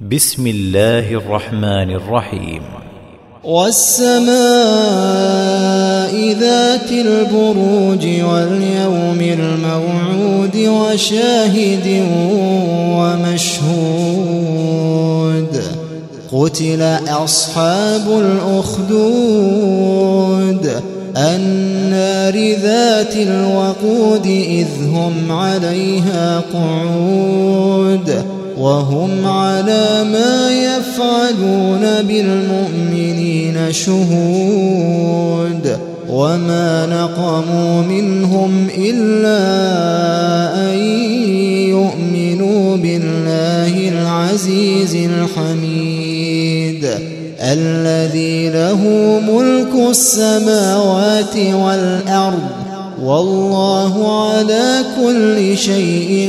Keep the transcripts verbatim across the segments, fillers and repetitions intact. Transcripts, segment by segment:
بسم الله الرحمن الرحيم. والسماء ذات البروج واليوم الموعود وشاهد ومشهود قتل أصحاب الأخدود النار ذات الوقود إذ هم عليها قعود وهم على ما يفعلون بالمؤمنين شهود وما نقموا منهم إلا أن يؤمنوا بالله العزيز الحميد الذي له ملك السماوات والأرض والله على كل شيء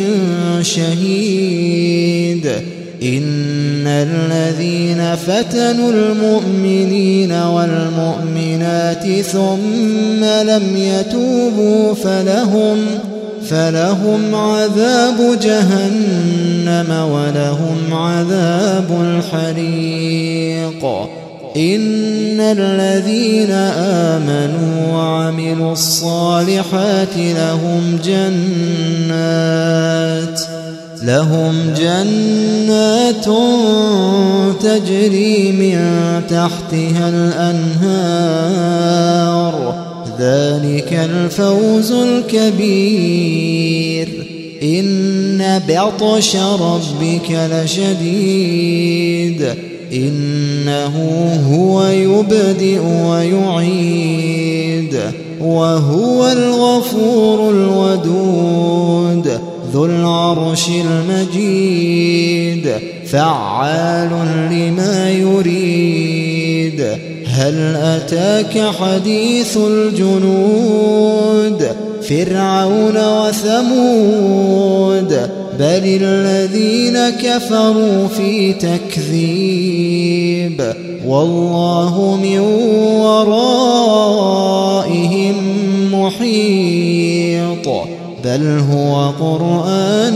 شهيد. إن الذين فتنوا المؤمنين والمؤمنات ثم لم يتوبوا فلهم فلهم عذاب جهنم ولهم عذاب الحريق. إن الذين آمنوا وعملوا الصالحات لهم جنات لهم جنات تجري من تحتها الأنهار ذلك الفوز الكبير. إن بطش ربك لشديد إنه هو يبدئ ويعيد وهو الغفور الودود ذو العرش المجيد فعال لما يريد. هل أتاك حديث الجنود فرعون وثمود بل الذين كفروا في تكذيب والله من ورائهم محيط بل هو قرآن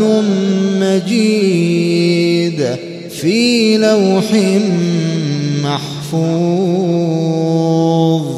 مجيد في لوح محفوظ.